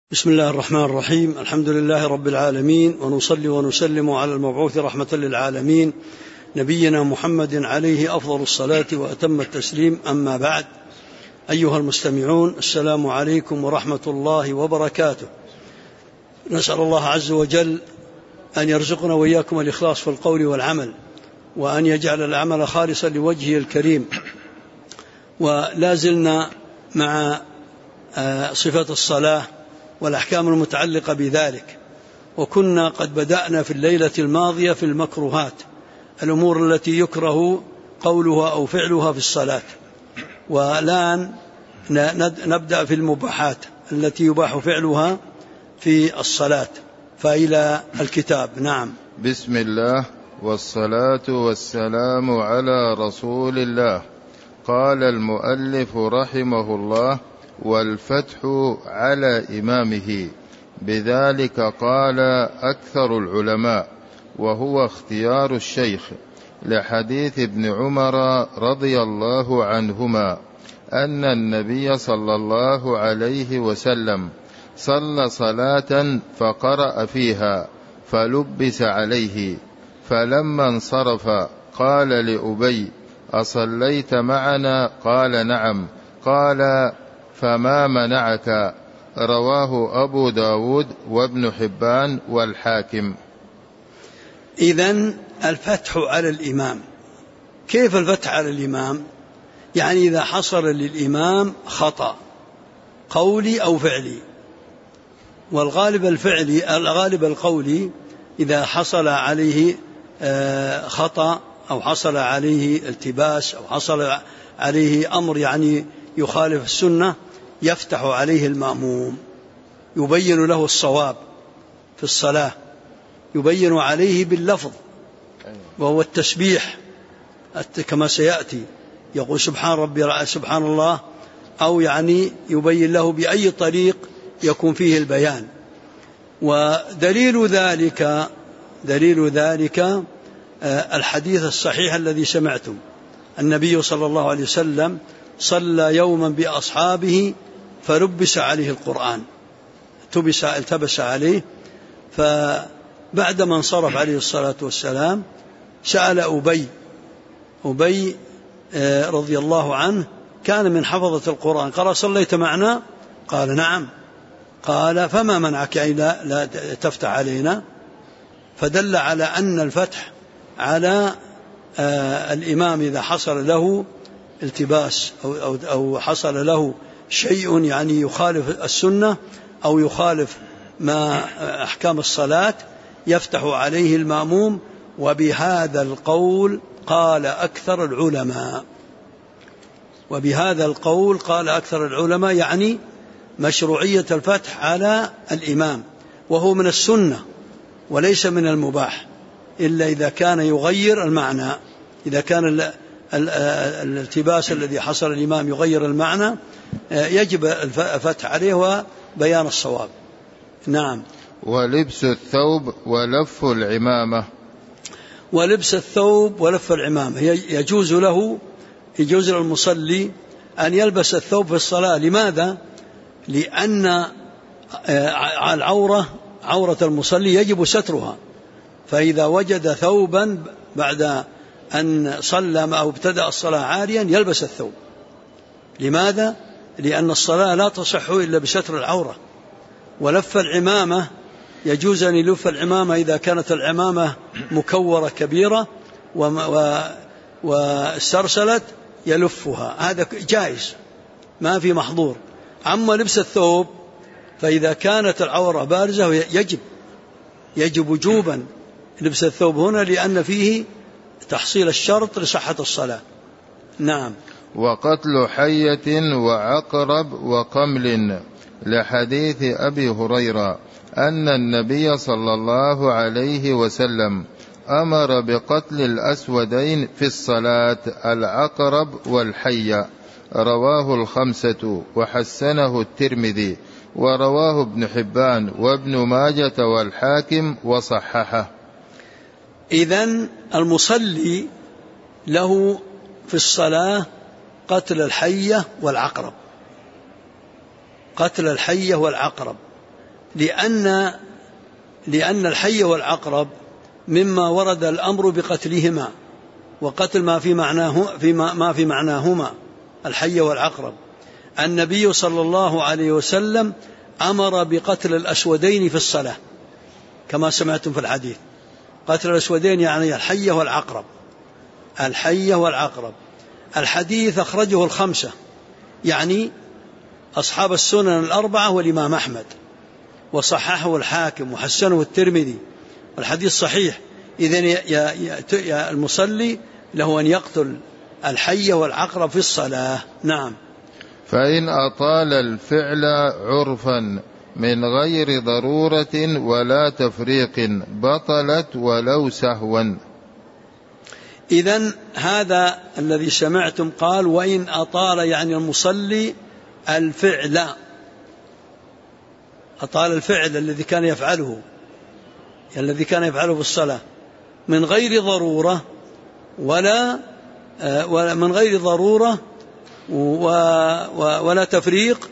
بسم الله الرحمن الرحيم. الحمد لله رب العالمين، ونصلي ونسلم على المبعوث رحمة للعالمين نبينا محمد عليه أفضل الصلاة وأتم التسليم. أما بعد، أيها المستمعون، السلام عليكم ورحمة الله وبركاته. نسأل الله عز وجل أن يرزقنا وإياكم الإخلاص في القول والعمل، وأن يجعل العمل خالصا لوجهه الكريم. ولا زلنا مع صفة الصلاة والأحكام المتعلقة بذلك، وكنا قد بدأنا في الليلة الماضية في المكروهات، الأمور التي يكره قولها أو فعلها في الصلاة. والآن نبدأ في المباحات التي يباح فعلها في الصلاة. فإلى الكتاب. نعم. بسم الله والصلاة والسلام على رسول الله. قال المؤلف رحمه الله: والفتح على إمامه. بذلك قال أكثر العلماء، وهو اختيار الشيخ، لحديث ابن عمر رضي الله عنهما أن النبي صلى الله عليه وسلم صلى صلاة فقرأ فيها فلبس عليه، فلما انصرف قال لأبي: أصليت معنا؟ قال: نعم. قال: فما منعك؟ رواه أبو داود وابن حبان والحاكم. إذن الفتح على الإمام. كيف الفتح على الإمام؟ يعني إذا حصل للإمام خطأ قولي أو فعلي، والغالب الفعلي، الغالب القولي، إذا حصل عليه خطأ أو حصل عليه التباس أو حصل عليه أمر يعني يخالف السنة، يفتح عليه المأموم، يبين له الصواب في الصلاة، يبين عليه باللفظ، وهو التسبيح كما سيأتي، يقول سبحان ربي سبحان الله، أو يعني يبين له بأي طريق يكون فيه البيان. ودليل ذلك الحديث الصحيح الذي سمعتم. النبي صلى الله عليه وسلم صلى يوما بأصحابه فلبس عليه القرآن، التبس عليه، فبعدما انصرف عليه الصلاة والسلام سأل أبي رضي الله عنه، كان من حفظة القرآن، قال: صليت معنا؟ قال: نعم. قال: فما منعك لا تفتح علينا؟ فدل على أن الفتح على الإمام إذا حصل له التباس أو حصل له شيء يعني يخالف السنة أو يخالف ما أحكام الصلاة، يفتح عليه المأموم. وبهذا القول قال أكثر العلماء، يعني مشروعية الفتح على الإمام، وهو من السنة وليس من المباح، إلا إذا كان يغير المعنى. إذا كان الالتباس الذي حصل الإمام يغير المعنى، يجب الفتح عليه وبيان الصواب. نعم. ولبس الثوب ولف العمامة. ولبس الثوب ولف العمامة، يجوز للمصلي أن يلبس الثوب في الصلاة. لماذا؟ لأن عورة المصلي يجب سترها، فإذا وجد ثوبا بعد أن صلى أو ابتدأ الصلاة عاريا يلبس الثوب. لماذا؟ لأن الصلاة لا تصح إلا بستر العورة. ولف العمامة، يجوز أن يلف العمامة إذا كانت العمامة مكورة كبيرة واسترسلت يلفها، هذا جائز، ما في محظور. أما لبس الثوب فإذا كانت العورة بارزة يجب وجوبا لبس الثوب هنا، لأن فيه تحصيل الشرط لصحة الصلاة. نعم. وقتل حية وعقرب وقمل، لحديث أبي هريرة أن النبي صلى الله عليه وسلم أمر بقتل الأسودين في الصلاة، العقرب والحية. رواه الخمسة وحسنه الترمذي، ورواه ابن حبان وابن ماجة والحاكم وصححه. إذن المصلي له في الصلاة قتل الحية والعقرب، لأن الحي والعقرب مما ورد الأمر بقتلهما، وقتل ما في معناهما الحي والعقرب. النبي صلى الله عليه وسلم أمر بقتل الأسودين في الصلاة كما سمعتم في الحديث. قتل الأسودين يعني الحية والعقرب، الحية والعقرب. الحديث أخرجه الخمسة، يعني أصحاب السنن الأربعة والإمام أحمد، وصححه الحاكم وحسنه الترمذي، والحديث صحيح. إذن المصلي له أن يقتل الحية والعقرب في الصلاة. نعم. فإن أطال الفعل عرفا من غير ضرورة ولا تفريق بطلت ولو سهوا. إذن هذا الذي سمعتم قال وإن أطال، يعني المصلي الفعل، أطال الفعل الذي كان يفعله في الصلاة من غير ضرورة ولا من غير ضرورة ولا تفريق،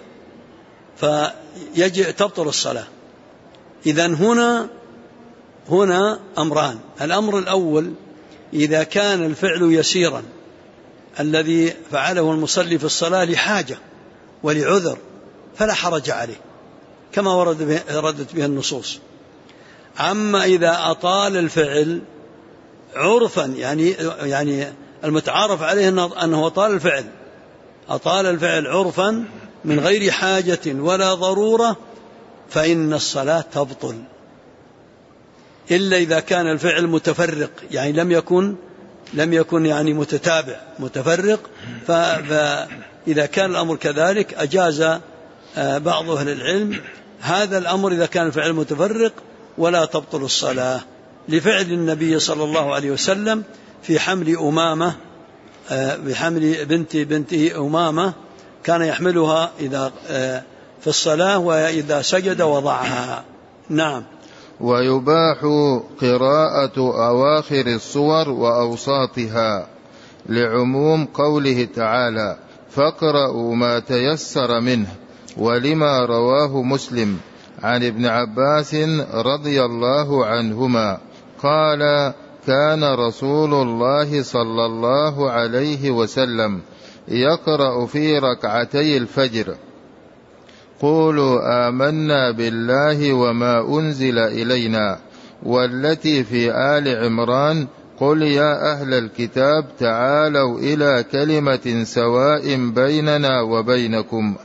فيجب تبطل الصلاة. إذن هنا أمران. الأمر الأول إذا كان الفعل يسيرا الذي فعله المصلي في الصلاة لحاجة ولعذر فلا حرج عليه كما وردت به النصوص. أما إذا أطال الفعل عرفا، يعني المتعارف عليه أنه أطال الفعل عرفا من غير حاجة ولا ضرورة، فإن الصلاة تبطل، إلا إذا كان الفعل متفرق، يعني لم يكن يعني متفرق. فإذا كان الأمر كذلك أجاز بعض أهل العلم هذا الأمر إذا كان الفعل متفرق ولا تبطل الصلاة، لفعل النبي صلى الله عليه وسلم في حمل أمامة، بحمل بنته أمامة، كان يحملها إذا في الصلاة وإذا سجد وضعها. نعم. ويباح قراءة أواخر الصور وأوساطها لعموم قوله تعالى فاقرأوا ما تيسر منه، ولما رواه مسلم عن ابن عباس رضي الله عنهما قال كان رسول الله صلى الله عليه وسلم يقرأ في ركعتي الفجر قولوا آمنا بالله وما أنزل إلينا، والتي في آل عمران قل يا أهل الكتاب تعالوا إلى كلمة سواء بيننا وبينكم.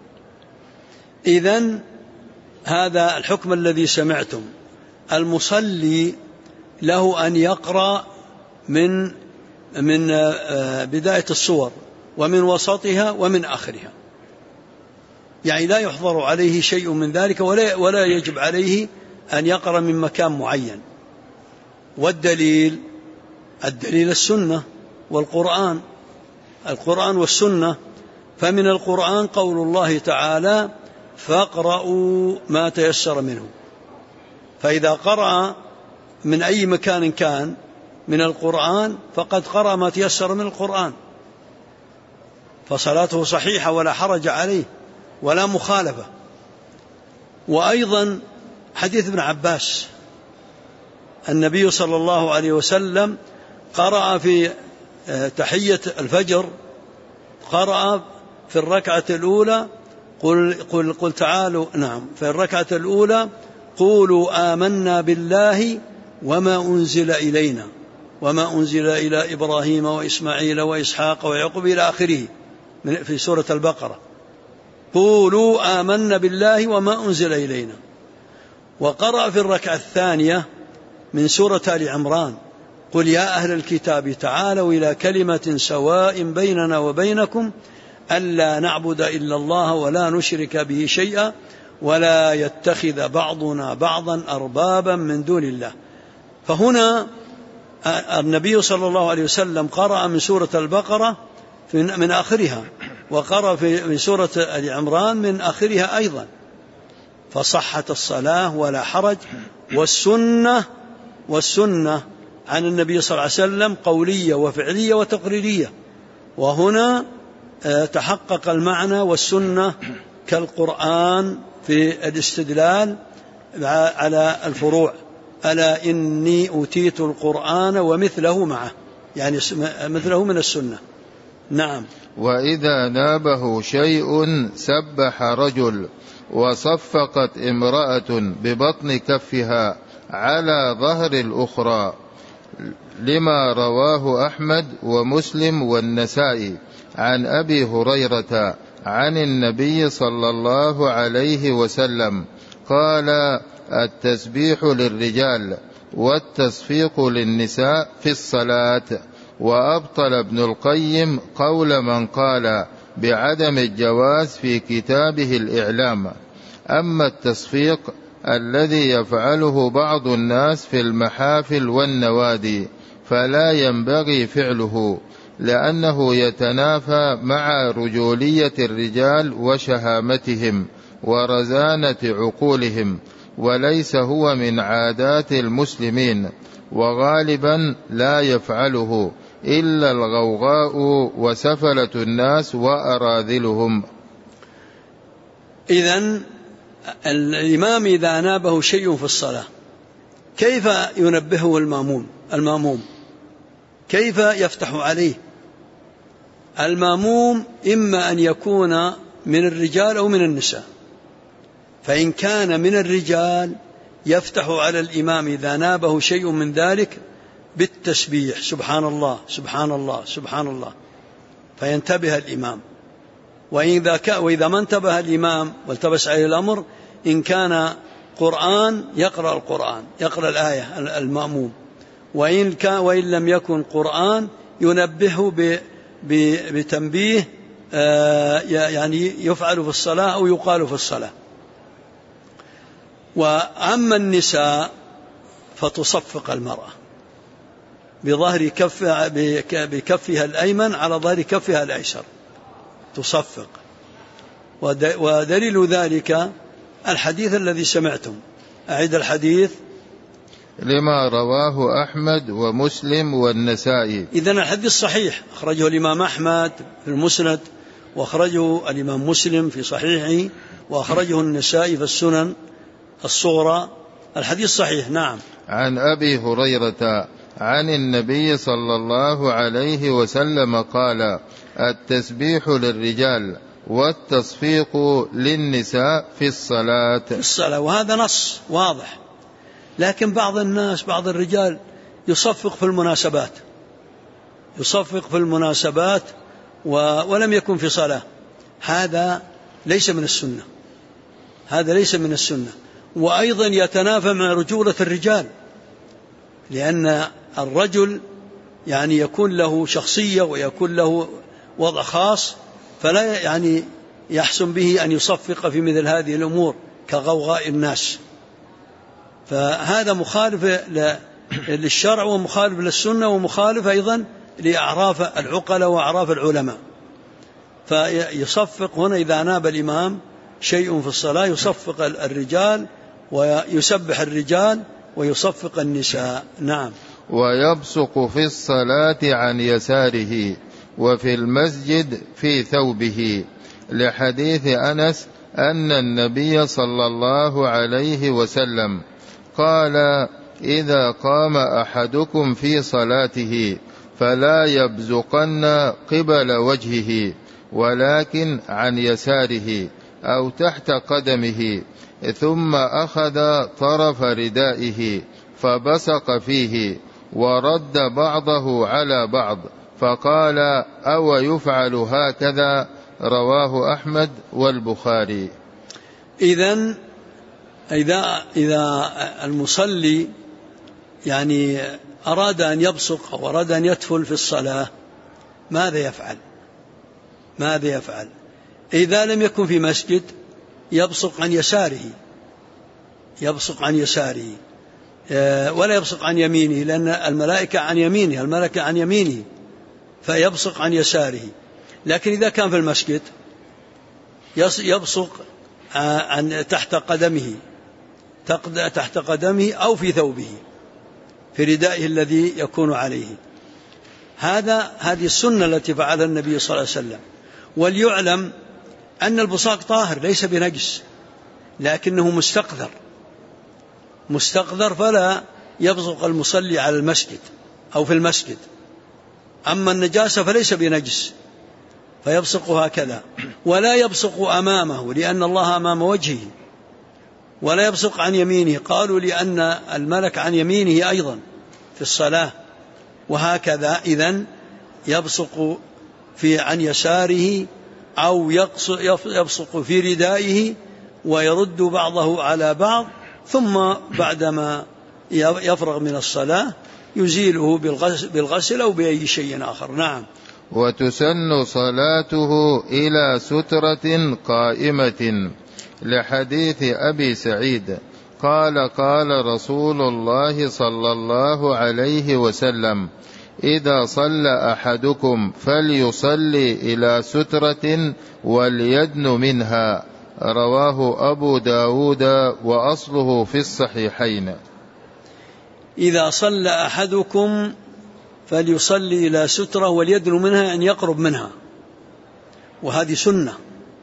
إذن هذا الحكم الذي سمعتم. المصلي له أن يقرأ من بداية الصور ومن وسطها ومن آخرها، يعني لا يحظر عليه شيء من ذلك ولا يجب عليه أن يقرأ من مكان معين. والدليل السنة والقرآن، القرآن والسنة. فمن القرآن قول الله تعالى فاقرأوا ما تيسر منه، فإذا قرأ من أي مكان كان من القرآن فقد قرأ ما تيسر من القرآن، فصلاته صحيحة ولا حرج عليه ولا مخالفة. وأيضا حديث ابن عباس، النبي صلى الله عليه وسلم قرأ في تحية الفجر، قرأ في الركعة الأولى قل تعالوا، نعم، في الركعة الأولى قولوا آمنا بالله وما أنزل إلينا وما أنزل إلى إبراهيم وإسماعيل وإسحاق ويعقوب إلى آخره في سورة البقرة، قولوا آمنا بالله وما أنزل إلينا. وقرأ في الركعة الثانية من سورة آل عمران قل يا أهل الكتاب تعالوا إلى كلمة سواء بيننا وبينكم ألا نعبد إلا الله ولا نشرك به شيئا ولا يتخذ بعضنا بعضا أربابا من دون الله. فهنا النبي صلى الله عليه وسلم قرأ من سورة البقرة من آخرها، وقرأ في سورة آل عمران من آخرها أيضا، فصحت الصلاة ولا حرج. والسنة عن النبي صلى الله عليه وسلم قولية وفعلية وتقريرية، وهنا تحقق المعنى والسنة كالقرآن في الاستدلال على الفروع. ألا إني أوتيت القرآن ومثله معه، يعني مثله من السنة. نعم. وإذا نابه شيء سبح رجل وصفقت امرأة ببطن كفها على ظهر الأخرى، لما رواه أحمد ومسلم والنسائي عن أبي هريرة عن النبي صلى الله عليه وسلم قال: التسبيح للرجال والتصفيق للنساء في الصلاة. وأبطل ابن القيم قول من قال بعدم الجواز في كتابه الإعلام. أما التصفيق الذي يفعله بعض الناس في المحافل والنوادي فلا ينبغي فعله، لأنه يتنافى مع رجولية الرجال وشهامتهم ورزانة عقولهم، وليس هو من عادات المسلمين، وغالبا لا يفعله إلا الغوغاء وسفلة الناس وأراذلهم. إذن الإمام إذا نابه شيء في الصلاة كيف ينبهه الماموم؟ كيف يفتح عليه؟ الماموم إما أن يكون من الرجال أو من النساء، فإن كان من الرجال يفتح على الإمام إذا نابه شيء من ذلك بالتسبيح: سبحان الله سبحان الله سبحان الله، فينتبه الإمام. وإذا ما انتبه الإمام والتبس عليه الأمر، إن كان قرآن يقرأ القرآن، يقرأ الآية المأموم، وإن لم يكن قرآن ينبهه بتنبيه يعني يفعل في الصلاة أو يقال في الصلاة. وأما النساء فتصفق المرأة بكفها الأيمن على ظهر كفها الأيسر، تصفق. ودليل ذلك الحديث الذي سمعتم. أعيد الحديث: لما رواه أحمد ومسلم والنسائي. إذن الحديث صحيح، أخرجه الإمام أحمد في المسند، وأخرجه الإمام مسلم في صحيحه، وأخرجه النسائي في السنن الصغرى. الحديث صحيح. نعم. عن أبي هريرة عن النبي صلى الله عليه وسلم قال: التسبيح للرجال والتصفيق للنساء في الصلاة. وهذا نص واضح. لكن بعض الناس، بعض الرجال يصفق في المناسبات ولم يكن في صلاة. هذا ليس من السنة. وأيضا يتنافى مع رجولة الرجال، لأن الرجل يعني يكون له شخصية ويكون له وضع خاص، فلا يعني يحسن به أن يصفق في مثل هذه الأمور كغوغاء الناس. فهذا مخالف للشرع ومخالف للسنة ومخالف أيضا لأعراف العقلاء وأعراف العلماء. فيصفق هنا إذا ناب الإمام شيء في الصلاة، يصفق الرجال ويسبح الرجال ويصفق النساء. نعم. ويبصق في الصلاة عن يساره وفي المسجد في ثوبه، لحديث أنس أن النبي صلى الله عليه وسلم قال: إذا قام أحدكم في صلاته فلا يبزقن قبل وجهه، ولكن عن يساره أو تحت قدمه، ثم أخذ طرف ردائه فبصق فيه ورد بعضه على بعض، فقال: أو يفعل هكذا؟ رواه أحمد والبخاري. إذا المصلي يعني أراد أن يبصق أو أراد أن يتفل في الصلاة، ماذا يفعل؟ إذا لم يكن في مسجد يبصق عن يساره ولا يبصق عن يمينه، لأن الملائكة عن يمينه فيبصق عن يساره. لكن إذا كان في المسجد يبصق تحت قدمه أو في ثوبه، في ردائه الذي يكون عليه. هذه السنة التي فعلها النبي صلى الله عليه وسلم. وليعلم أن البصاق طاهر ليس بنجس، لكنه مستقذر فلا يبصق المصلي على المسجد أو في المسجد. أما النجاسة فليس بنجس فيبصق هكذا، ولا يبصق أمامه لأن الله أمام وجهه، ولا يبصق عن يمينه، قالوا لأن الملك عن يمينه أيضا في الصلاة، وهكذا إذن يبصق عن يساره أو يبصق في ردائه ويرد بعضه على بعض، ثم بعدما يفرغ من الصلاة يزيله بالغسل أو بأي شيء آخر. نعم. وتسن صلاته إلى سترة قائمة، لحديث أبي سعيد قال قال رسول الله صلى الله عليه وسلم: إذا صلى أحدكم فليصلي إلى سترة وليدن منها. رواه أبو داود وأصله في الصحيحين. إذا صلى أحدكم فليصلي إلى سترة وليدن منها، أن يقرب منها، وهذه سنة،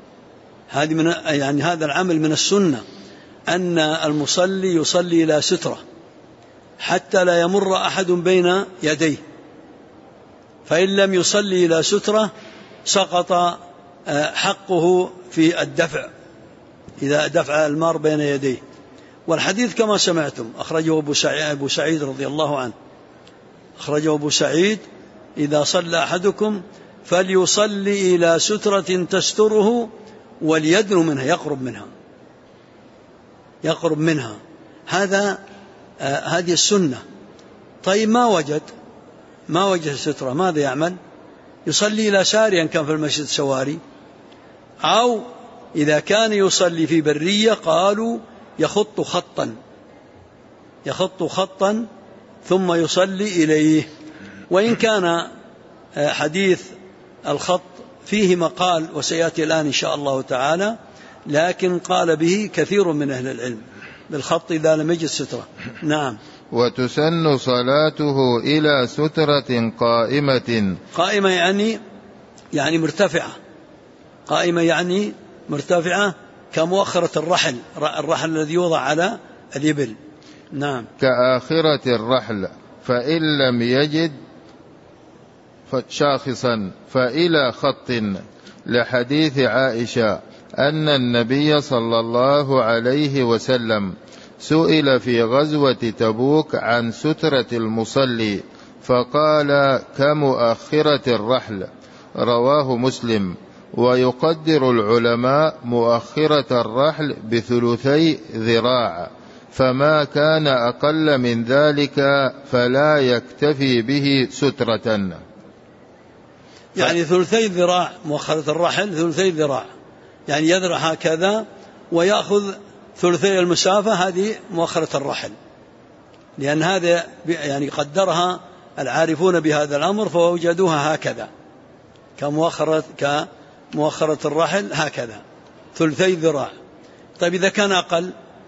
يعني هذا العمل من السنة، أن المصلي يصلي إلى سترة حتى لا يمر أحد بين يديه، فإن لم يصلي إلى سترة سقط حقه في الدفع إذا دفع المار بين يديه. والحديث كما سمعتم أخرجه أبو سعيد رضي الله عنه، أخرجه أبو سعيد: إذا صلى أحدكم فليصلي إلى سترة تستره وليدن منها، يقرب منها. هذه السنة. طيب ما وجد السترة ماذا يعمل؟ يصلي إلى ساريا كان في المسجد سواري، أو إذا كان يصلي في برية قالوا يخط خطا ثم يصلي إليه. وإن كان حديث الخط فيه مقال وسيأتي الآن إن شاء الله تعالى، لكن قال به كثير من أهل العلم بالخط إذا لم يجد سترة. نعم. وتسن صلاته إلى سترة قائمة يعني مرتفعة، قائمة يعني مرتفعة كمؤخرة الرحل الذي يوضع على الإبل. نعم. كآخرة الرحل، فإن لم يجد شاخصا فإلى خط، لحديث عائشة أن النبي صلى الله عليه وسلم سئل في غزوة تبوك عن سترة المصلي فقال: كمؤخرة الرحل. رواه مسلم. ويقدر العلماء مؤخرة الرحل بثلثي ذراع، فما كان أقل من ذلك فلا يكتفي به سترة. يعني ثلثي ذراع، مؤخرة الرحل ثلثي ذراع، يعني يذرع هكذا ويأخذ ثلثي المسافة، هذه مؤخرة الرحل، لأن هذا يعني قدرها العارفون بهذا الأمر فوجدوها هكذا كمؤخرة الرحل، هكذا ثلثي ذراع. طيب إذا كان أقل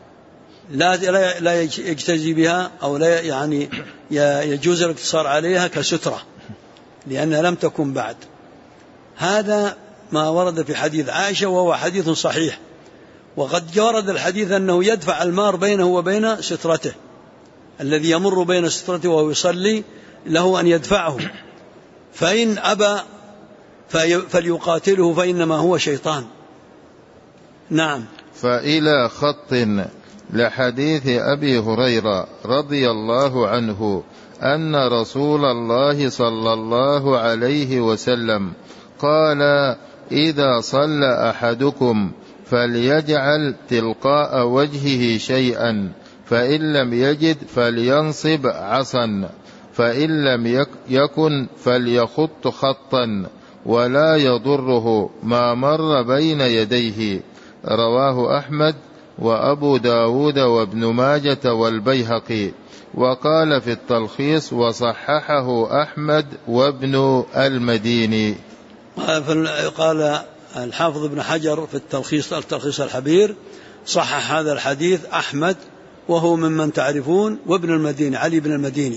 لا يجتزي بها أو لا يعني يجوز الاقتصار عليها كسترة لأنها لم تكن بعد. هذا ما ورد في حديث عائشة وهو حديث صحيح. وقد ورد الحديث أنه يدفع المار بينه وبين سترته، الذي يمر بين سترته وهو يصلي له أن يدفعه، فإن أبى فليقاتله فإنما هو شيطان. نعم. فإلى خط، لحديث أبي هريرة رضي الله عنه أن رسول الله صلى الله عليه وسلم قال: إذا صلى أحدكم فليجعل تلقاء وجهه شيئا، فإن لم يجد فلينصب عصا، فإن لم يكن فليخط خطا ولا يضره ما مر بين يديه. رواه أحمد وأبو داود وابن ماجة والبيهقي. وقال في التلخيص وصححه أحمد وابن المديني. قال الحافظ ابن حجر في التلخيص الحبير: صحح هذا الحديث أحمد وهو ممن تعرفون، وابن المديني علي بن المديني.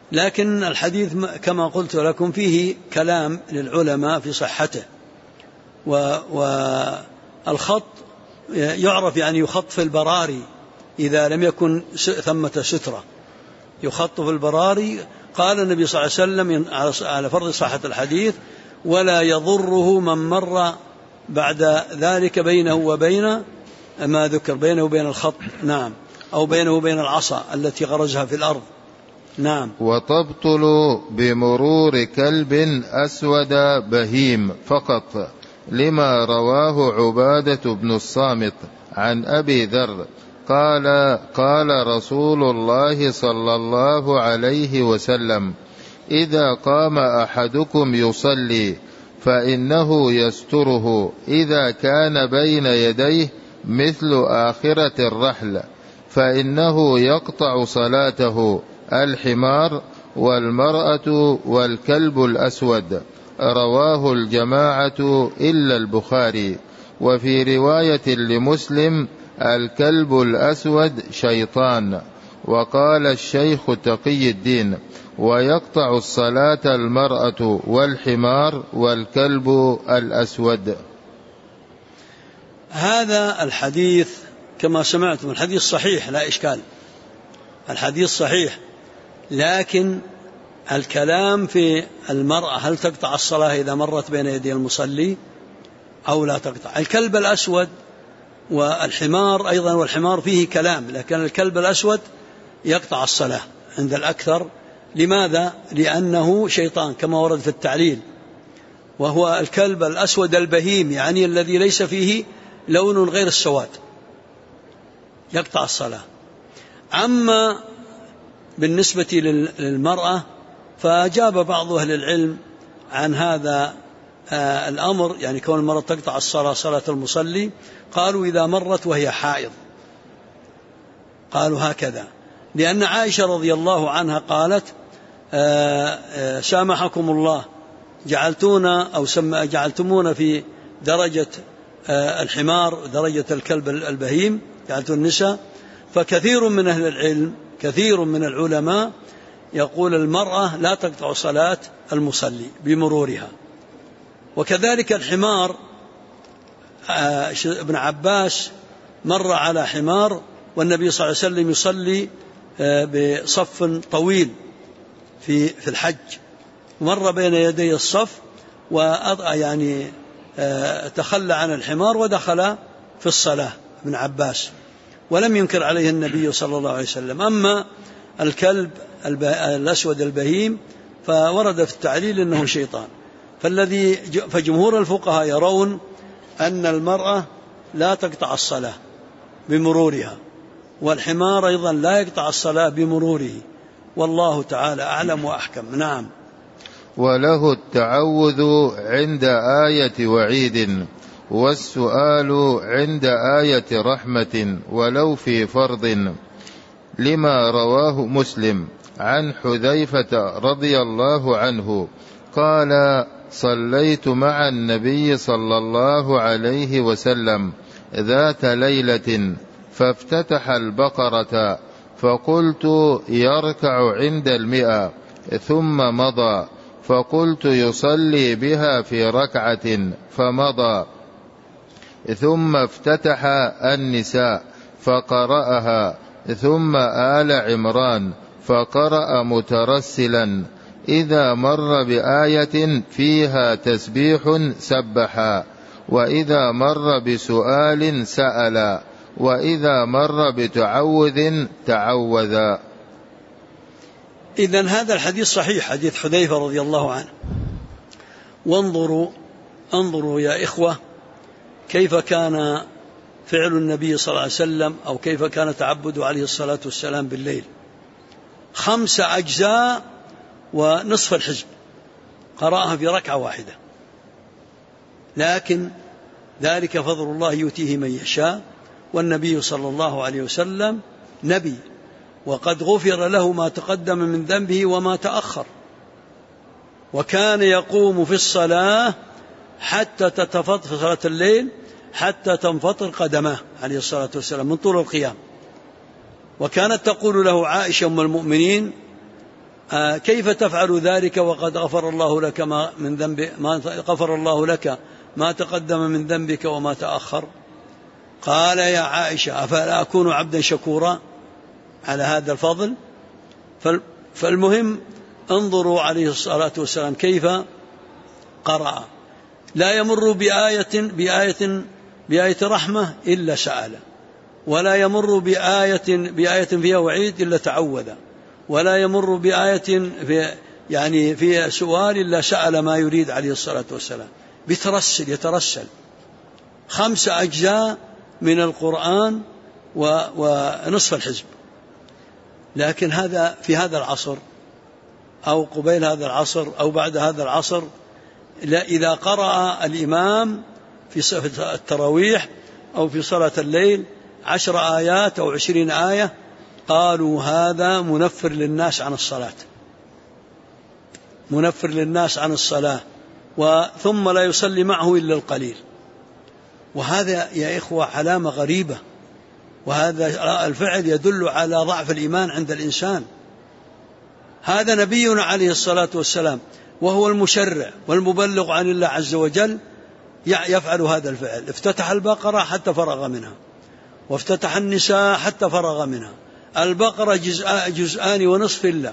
لكن الحديث كما قلت لكم فيه كلام للعلماء في صحته، والخط يعرف يعني يخط في البراري إذا لم يكن ثمة سترة، يخط في البراري. قال النبي صلى الله عليه وسلم على فرض صحة الحديث: ولا يضره من مر بعد ذلك بينه وبين ما ذكر، بينه وبين الخط، نعم، أو بينه وبين العصا التي غرزها في الأرض، نعم. وتبطل بمرور كلب أسود بهيم فقط، لما رواه عبادة بن الصامت عن أبي ذر قال: قال رسول الله صلى الله عليه وسلم: إذا قام أحدكم يصلي فإنه يستره إذا كان بين يديه مثل آخرة الرحل، فإنه يقطع صلاته الحمار والمرأة والكلب الأسود. رواه الجماعة إلا البخاري. وفي رواية لمسلم: الكلب الأسود شيطان. وقال الشيخ تقي الدين: ويقطع الصلاة المرأة والحمار والكلب الأسود. هذا الحديث كما سمعتم الحديث صحيح لا إشكال، الحديث صحيح، لكن الكلام في المرأة هل تقطع الصلاة إذا مرت بين يدي المصلي أو لا تقطع. الكلب الأسود والحمار أيضا، والحمار فيه كلام، لكن الكلب الأسود يقطع الصلاة عند الأكثر. لماذا؟ لأنه شيطان كما ورد في التعليل، وهو الكلب الأسود البهيم، يعني الذي ليس فيه لون غير السواد، يقطع الصلاة. أما بالنسبة للمرأة فأجاب بعض أهل العلم عن هذا الأمر، يعني كون المرأة تقطع الصلاة صلاة المصلي، قالوا إذا مرت وهي حائض، قالوا هكذا، لأن عائشة رضي الله عنها قالت: سامحكم الله، جعلتمونا في درجة الحمار درجة الكلب البهيم، جعلتم النساء. فكثير من أهل العلم، كثير من العلماء يقول المرأة لا تقطع صلاة المصلي بمرورها. وكذلك الحمار، ابن عباس مر على حمار والنبي صلى الله عليه وسلم يصلي بصف طويل في الحج، مر بين يدي الصف يعني تخلى عن الحمار ودخل في الصلاة ابن عباس، ولم ينكر عليه النبي صلى الله عليه وسلم. أما الكلب الأسود البهيم فورد في التعليل أنه شيطان. فجمهور الفقهاء يرون أن المرأة لا تقطع الصلاة بمرورها، والحمار أيضا لا يقطع الصلاة بمروره، والله تعالى أعلم وأحكم. نعم. وله التعوذ عند آية وعيد، والسؤال عند آية رحمة ولو في فرض، لما رواه مسلم عن حذيفة رضي الله عنه قال: صليت مع النبي صلى الله عليه وسلم ذات ليلة فافتتح البقرة، فقلت: يركع عند 100، ثم مضى، فقلت: يصلي بها في ركعة، فمضى، ثم افتتح النساء فقرأها، ثم آل عمران فقرأ مترسلا: إذا مر بآية فيها تسبيح سبحا، وإذا مر بسؤال سألا، وإذا مر بتعوذ تعوذا. إذن هذا الحديث صحيح، حديث حذيفة رضي الله عنه. انظروا يا إخوة كيف كان فعل النبي صلى الله عليه وسلم، أو كيف كان تعبده عليه الصلاة والسلام بالليل. 5 أجزاء ونصف الحزب قرأها في ركعة واحدة، لكن ذلك فضل الله يؤتيه من يشاء، والنبي صلى الله عليه وسلم نبي، وقد غفر له ما تقدم من ذنبه وما تأخر، وكان يقوم في الصلاة حتى تتفطر في صلاة الليل حتى تنفطر قدماه عليه الصلاة والسلام من طول القيام. وكانت تقول له عائشة أم المؤمنين: كيف تفعل ذلك وقد غفر الله لك ما غفر الله لك ما تقدم من ذنبك وما تأخر. قال يا عائشة أفلا أكون عبدا شكورا على هذا الفضل. فالمهم انظروا عليه الصلاة والسلام كيف قرأ، لا يمر بآية رحمة إلا سأل، ولا يمر بآية فيها وعيد إلا تعوذ، ولا يمر بآية في سؤال إلا سأل ما يريد عليه الصلاة والسلام. يترسل 5 أجزاء من القرآن ونصف الحزب. لكن هذا في هذا العصر أو قبيل هذا العصر أو بعد هذا العصر، إذا قرأ الإمام في التراويح أو في صلاة الليل 10 آيات أو 20 آية قالوا هذا منفر للناس عن الصلاة، منفر للناس عن الصلاة، ثم لا يصلي معه إلا القليل. وهذا يا إخوة علامة غريبة، وهذا الفعل يدل على ضعف الإيمان عند الإنسان. هذا نبينا عليه الصلاة والسلام وهو المشرع والمبلغ عن الله عز وجل يفعل هذا الفعل. افتتح البقرة حتى فرغ منها، وافتتح النساء حتى فرغ منها. البقرة جزءان ونصف الله،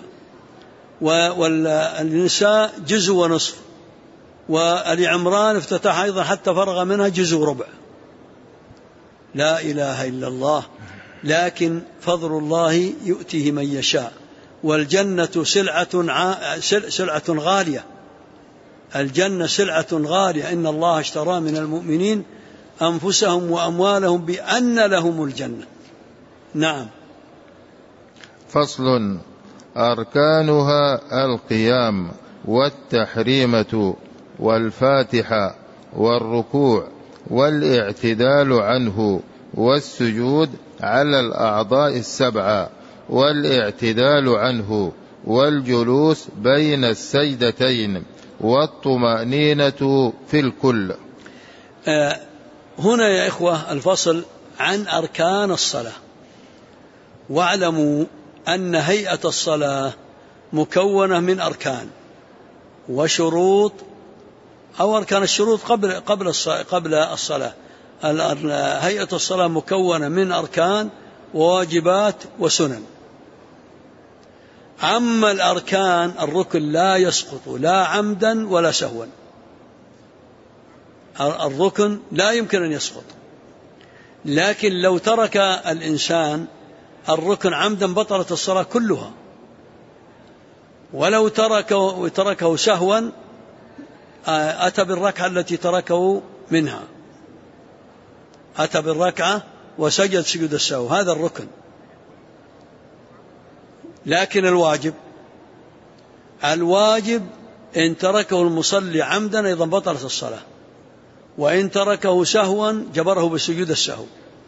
والنساء جزء ونصف، والعمران افتتح أيضا حتى فرغ منها جزء وربع. لا إله إلا الله. لكن فضل الله يؤتيه من يشاء، والجنة سلعة غالية. الجنة سلعة غالية، إن الله اشترى من المؤمنين أنفسهم وأموالهم بأن لهم الجنة. نعم. فصل. أركانها القيام والتحريمة والفاتحة والركوع والاعتدال عنه والسجود على الأعضاء 7 والاعتدال عنه والجلوس بين السجدتين والطمأنينة في الكل. هنا يا إخوة الفصل عن أركان الصلاة. واعلموا أن هيئة الصلاة مكونة من أركان وشروط، أو أركان الشروط قبل الصلاة. هيئة الصلاة مكونة من أركان وواجبات وسنن. أما الأركان الركن لا يسقط لا عمدا ولا سهوا. الركن لا يمكن أن يسقط، لكن لو ترك الإنسان الركن عمدا بطلت الصلاة كلها، ولو تركه سهوا أتى بالركعة التي تركه منها، أتى بالركعة وسجد سجود السهو، هذا الركن. لكن الواجب إن تركه المصلي عمدا أيضا بطلت الصلاة، وإن تركه سهوا جبره بسجود السهو،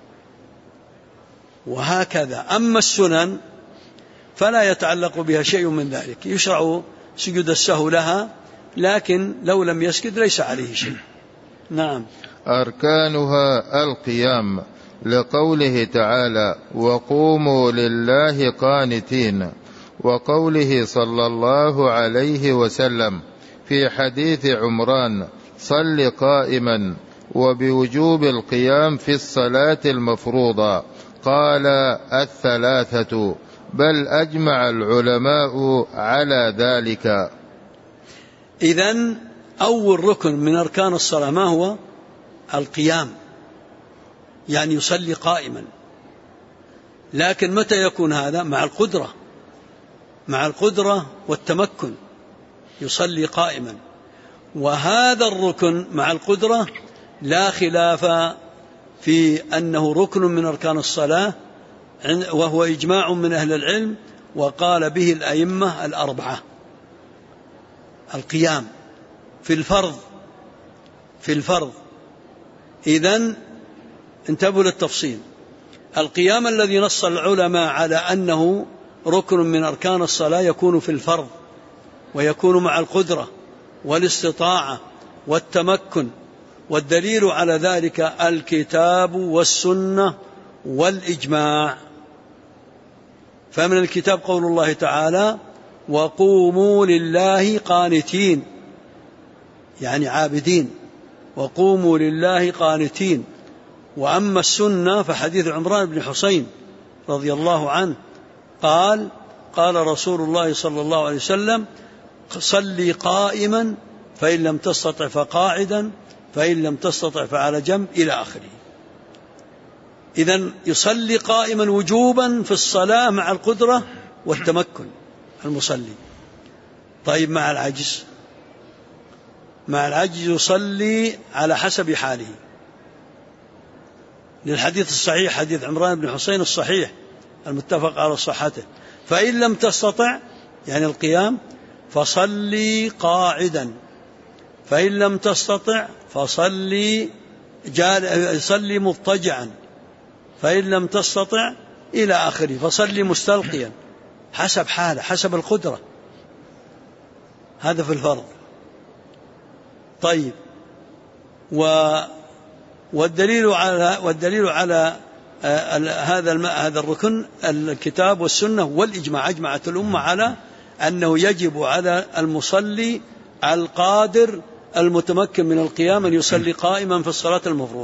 وهكذا. أما السنن فلا يتعلق بها شيء من ذلك، يشرع سجود السهو لها، لكن لو لم يسجد ليس عليه شيء. نعم. أركانها القيام، لقوله تعالى وقوموا لله قانتين، وقوله صلى الله عليه وسلم في حديث عمران صل قائما، وبوجوب القيام في الصلاة المفروضة قال 3، بل أجمع العلماء على ذلك. إذن أول ركن من أركان الصلاة ما هو؟ القيام، يعني يصلي قائما. لكن متى يكون هذا؟ مع القدرة والتمكن يصلي قائما. وهذا الركن مع القدرة لا خلاف في أنه ركن من أركان الصلاة، وهو إجماع من أهل العلم، وقال به الأئمة 4. القيام في الفرض. إذن انتبهوا للتفصيل. القيام الذي نص العلماء على أنه ركن من أركان الصلاة يكون في الفرض، ويكون مع القدرة والاستطاعة والتمكن، والدليل على ذلك الكتاب والسنة والإجماع. فمن الكتاب قول الله تعالى وقوموا لله قانتين، يعني عابدين. وقوموا لله قانتين. وأما السنة فحديث عمران بن حسين رضي الله عنه قال رسول الله صلى الله عليه وسلم: صلي قائما، فإن لم تستطع فقاعدا، فإن لم تستطع فعلى جنب، إلى آخره. إذن يصلي قائما وجوبا في الصلاة مع القدرة والتمكن المصلي. طيب مع العجز؟ مع العجز يصلي على حسب حاله، للحديث الصحيح حديث عمران بن حسين الصحيح المتفق على صحته: فإن لم تستطع يعني القيام فصلي قاعدا، فإن لم تستطع فصلي مضطجعا، فإن لم تستطع إلى آخره، فصلي مستلقيا، حسب حاله حسب القدرة. هذا في الفرض. طيب، والدليل على هذا الركن الكتاب والسنة والإجماع. أجمعت الأمة على أنه يجب على المصلي القادر المتمكن من القيام أن يصلي قائما في الصلاة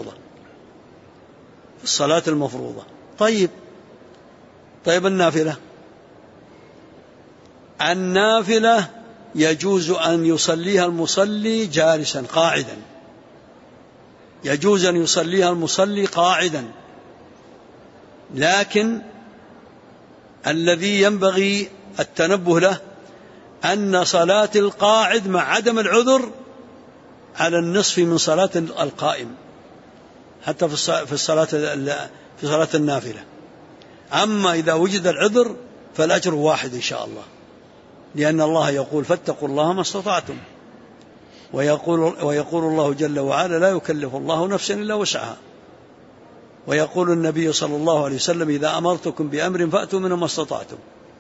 المفروضة. طيب النافلة يجوز أن يصليها المصلي جالسا قاعدا، يجوز أن يصليها المصلي قاعدا، لكن الذي ينبغي التنبه له أن صلاة القاعد مع عدم العذر على النصف من صلاة القائم، حتى في صلاة النافلة. أما إذا وجد العذر فالأجر واحد إن شاء الله، لأن الله يقول: فاتقوا الله ما استطعتم، ويقول الله جل وعلا: لا يكلف الله نفسا إلا وسعها، ويقول النبي صلى الله عليه وسلم: إذا أمرتكم بأمر فأتوا منه ما استطعتم.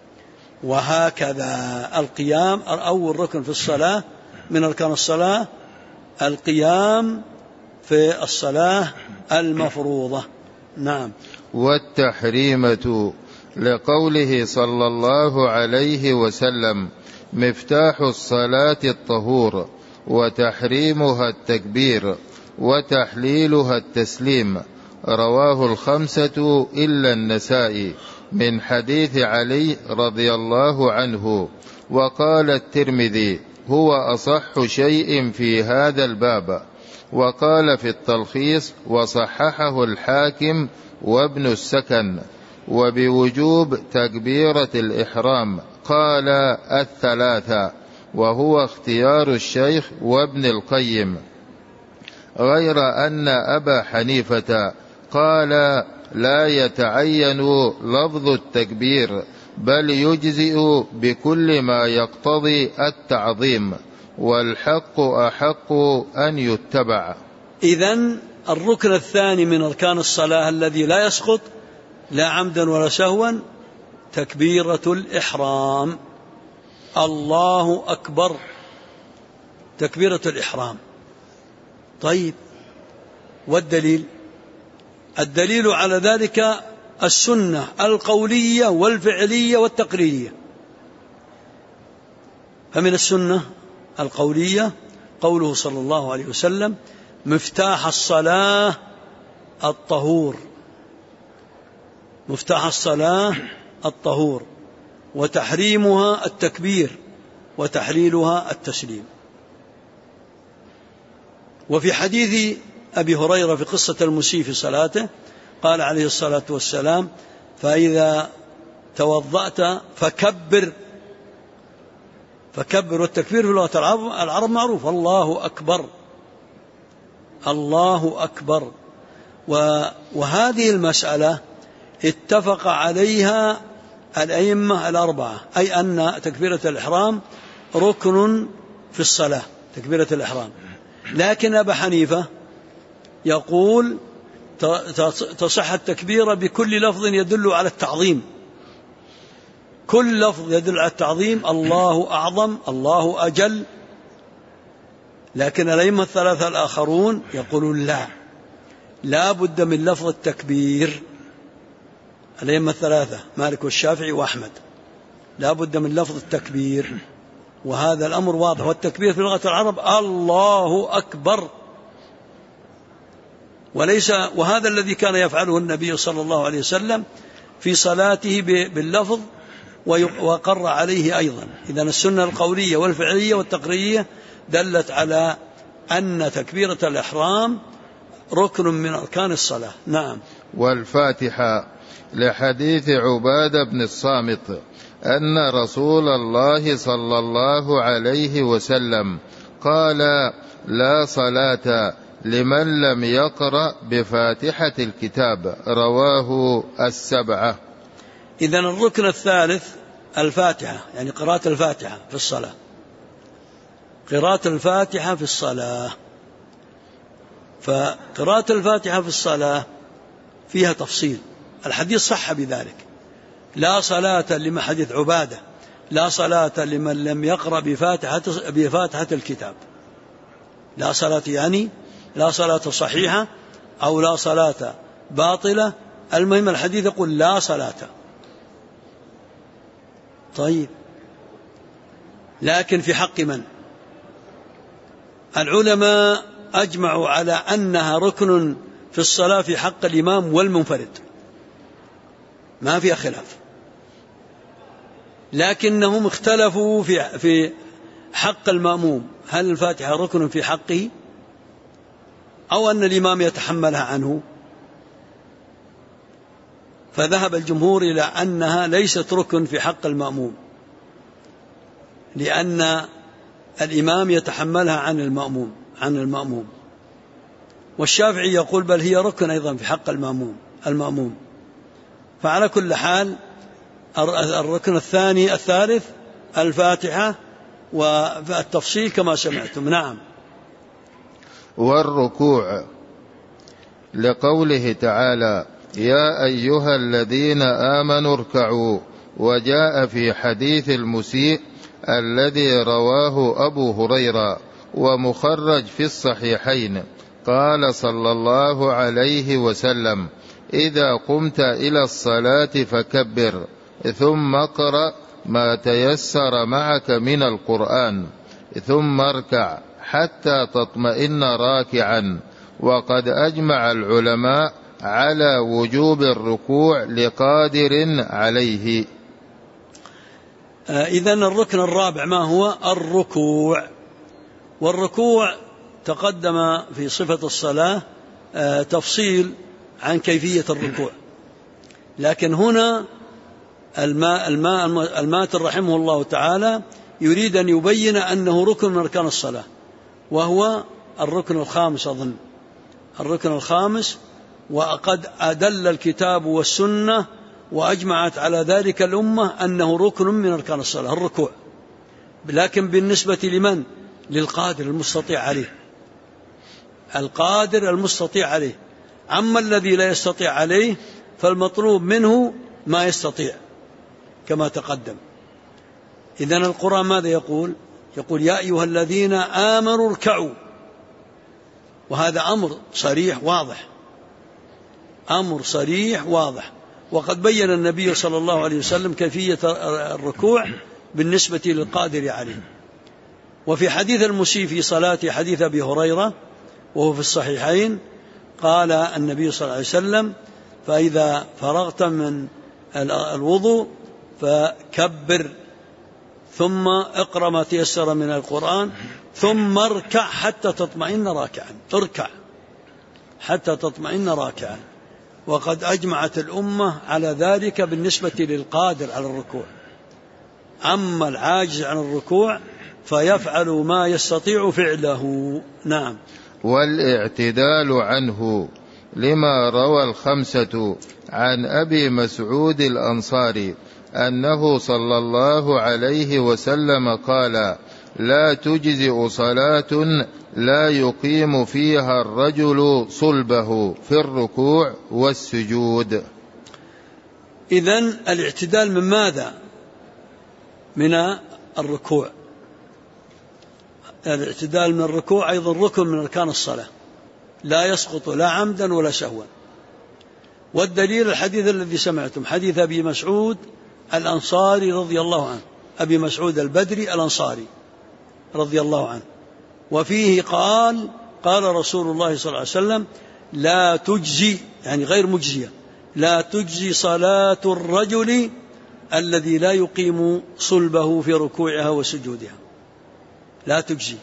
وهكذا القيام أول ركن في الصلاة من أركان الصلاة، القيام في الصلاة المفروضة. نعم. والتحريمة لقوله صلى الله عليه وسلم: مفتاح الصلاة الطهور، وتحريمها التكبير، وتحليلها التسليم. رواه الخمسة إلا النسائي من حديث علي رضي الله عنه. وقال الترمذي: هو أصح شيء في هذا الباب. وقال في التلخيص: وصححه الحاكم وابن السكن. وبوجوب تكبيرة الإحرام قال الثلاثة، وهو اختيار الشيخ وابن القيم، غير أن أبا حنيفة قال: لا يتعين لفظ التكبير، بل يجزئ بكل ما يقتضي التعظيم، والحق أحق أن يتبع. إذن الركن الثاني من أركان الصلاة الذي لا يسقط لا عمدا ولا سهوا تكبيرة الإحرام. الله أكبر، تكبيرة الإحرام. طيب، والدليل؟ الدليل على ذلك السنة القولية والفعلية والتقريرية. فمن السنة القولية قوله صلى الله عليه وسلم: مفتاح الصلاة الطهور، مفتاح الصلاة الطهور، وتحريمها التكبير، وتحليلها التسليم. وفي حديث أبي هريرة في قصة المسيء في صلاته قال عليه الصلاة والسلام: فإذا توضأت فكبر. والتكبير في لغة العرب معروف: الله أكبر، الله أكبر. وهذه المسألة اتفق عليها الأئمة الأربعة، أي أن تكبيرة الإحرام ركن في الصلاة، تكبيرة الإحرام. لكن أبا حنيفة يقول: تصح التكبير بكل لفظ يدل على التعظيم، كل لفظ يدل على التعظيم، الله أعظم، الله أجل. لكن الأئمة الثلاثة الآخرون يقولون: لا بد من لفظ التكبير. الأئمة الثلاثة مالك والشافعي وأحمد لا بد من لفظ التكبير، وهذا الأمر واضح. والتكبير في لغة العرب الله أكبر، وهذا الذي كان يفعله النبي صلى الله عليه وسلم في صلاته باللفظ وقر عليه أيضا. إذن السنة القولية والفعلية والتقريرية دلت على أن تكبيرة الإحرام ركن من أركان الصلاة. نعم. والفاتحة لحديث عبادة بن الصامت أن رسول الله صلى الله عليه وسلم قال: لا صلاة لمن لم يقرأ بفاتحة الكتاب، رواه السبعة. إذن الركن الثالث الفاتحة، يعني قراءة الفاتحة في الصلاة. قراءة الفاتحة في الصلاة، فقراءة الفاتحة في الصلاة فيها تفصيل، الحديث صح بذلك. لا صلاة لمن حديث عبادة، لا صلاة لمن لم يقرأ بفاتحة الكتاب. لا صلاة يعني لا صلاة صحيحة أو لا صلاة باطلة، المهم الحديث يقول لا صلاة. طيب، لكن في حق من؟ العلماء أجمعوا على أنها ركن في الصلاة في حق الإمام والمنفرد، ما فيها خلاف، لكنهم اختلفوا في حق المأموم، هل الفاتحة ركن في حقه أو أن الإمام يتحملها عنه؟ فذهب الجمهور إلى أنها ليست ركن في حق المأموم، لأن الإمام يتحملها عن المأموم. والشافعي يقول بل هي ركن أيضا في حق المأموم. فعلى كل حال الركن الثالث الفاتحة، والتفصيل كما سمعتم. نعم. والركوع لقوله تعالى: يا أيها الذين آمنوا اركعوا، وجاء في حديث المسيء الذي رواه أبو هريرة ومخرج في الصحيحين، قال صلى الله عليه وسلم: إذا قمت إلى الصلاة فكبر، ثم اقرأ ما تيسر معك من القرآن، ثم اركع حتى تطمئن راكعا. وقد أجمع العلماء على وجوب الركوع لقادر عليه. إذن الركن الرابع ما هو؟ الركوع. والركوع تقدم في صفة الصلاة تفصيل عن كيفية الركوع، لكن هنا الماتر رحمه الله تعالى يريد أن يبين أنه ركن من أركان الصلاة، وهو الركن الخامس أظن، الركن الخامس. وقد أدل الكتاب والسنة وأجمعت على ذلك الأمة أنه ركن من أركان الصلاة الركوع، لكن بالنسبة لمن؟ للقادر المستطيع عليه، القادر المستطيع عليه. أما الذي لا يستطيع عليه فالمطلوب منه ما يستطيع كما تقدم. إذن القرآن ماذا يقول؟ يقول يا أيها الذين آمنوا اركعوا، وهذا أمر صريح واضح، أمر صريح واضح. وقد بين النبي صلى الله عليه وسلم كيفية الركوع بالنسبة للقادر عليه. وفي حديث المسيء في صلاته، حديث أبي هريرة وهو في الصحيحين، قال النبي صلى الله عليه وسلم: فإذا فرغت من الوضوء فكبر، ثم اقرأ ما تيسر من القرآن، ثم اركع حتى تطمئن راكعا. اركع حتى تطمئن راكعا. وقد أجمعت الأمة على ذلك بالنسبة للقادر على الركوع. أما العاجز عن الركوع فيفعل ما يستطيع فعله. نعم. والاعتدال عنه لما روى الخمسة عن أبي مسعود الأنصاري أنه صلى الله عليه وسلم قال: لا تجزئ صلاة لا يقيم فيها الرجل صلبه في الركوع والسجود. إذن الاعتدال من ماذا؟ من الركوع. الاعتدال من الركوع أيضا ركن من أركان الصلاة، لا يسقط لا عمدا ولا سهوا. والدليل الحديث الذي سمعتم، حديث أبي مسعود الأنصاري رضي الله عنه، أبي مسعود البدري الأنصاري رضي الله عنه، وفيه قال رسول الله صلى الله عليه وسلم: لا تجزي، يعني غير مجزية، لا تجزي صلاة الرجل الذي لا يقيم صلبه في ركوعها وسجودها، لا تجزي.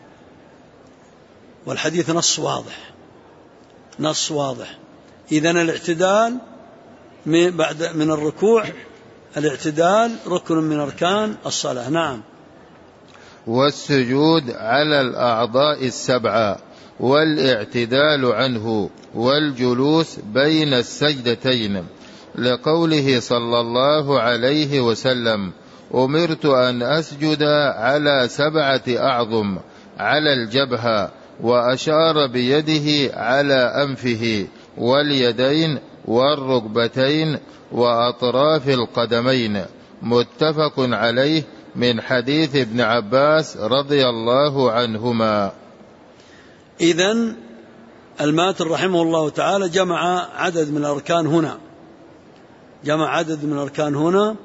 والحديث نص واضح، نص واضح. إذن الاعتدال من الركوع، الاعتدال ركن من أركان الصلاة. نعم. والسجود على الأعضاء السبعة والاعتدال عنه والجلوس بين السجدتين، لقوله صلى الله عليه وسلم: أمرت أن أسجد على 7 أعظم على الجبهة، وأشار بيده على أنفه واليدين والركبتين وأطراف القدمين، متفق عليه، من حديث ابن عباس رضي الله عنهما. إذن الماتر رحمه الله تعالى جمع عدد من الأركان هنا، جمع عدد من الأركان هنا،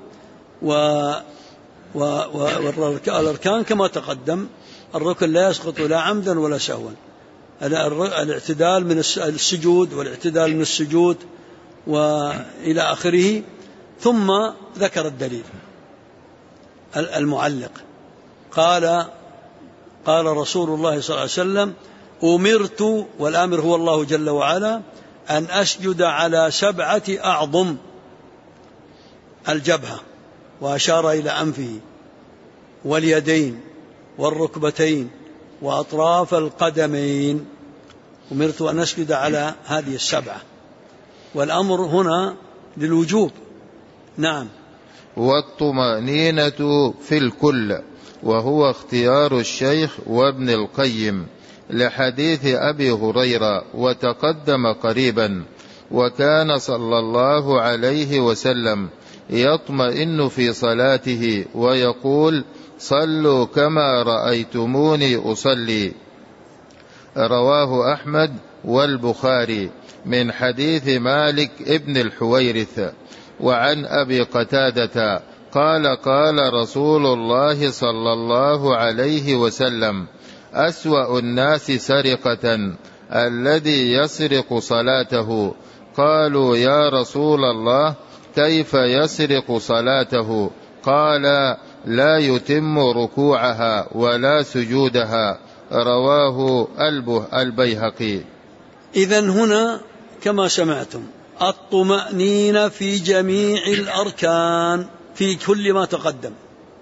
والأركان كما تقدم: الركن لا يسقط لا عمدا ولا سهوا، الاعتدال من السجود، والاعتدال من السجود، وإلى آخره. ثم ذكر الدليل المعلق، قال رسول الله صلى الله عليه وسلم: أمرت، والآمر هو الله جل وعلا، أن أسجد على 7 أعظم، الجبهة، وأشار إلى أنفه واليدين والركبتين وأطراف القدمين. أمرت أن أسجد على هذه 7، والأمر هنا للوجوب. نعم. والطمأنينة في الكل، وهو اختيار الشيخ وابن القيم، لحديث أبي هريرة وتقدم قريبا: وكان صلى الله عليه وسلم يطمئن في صلاته ويقول: صلوا كما رأيتموني أصلي. رواه أحمد والبخاري من حديث مالك ابن الحويرث. وعن أبي قتادة قال: قال رسول الله صلى الله عليه وسلم: أسوأ الناس سرقة الذي يسرق صلاته. قالوا: يا رسول الله، كيف يسرق صلاته؟ قال: لا يتم ركوعها ولا سجودها. رواه البيهقي. إذن هنا كما سمعتم الطمأنينة في جميع الأركان في كل ما تقدم.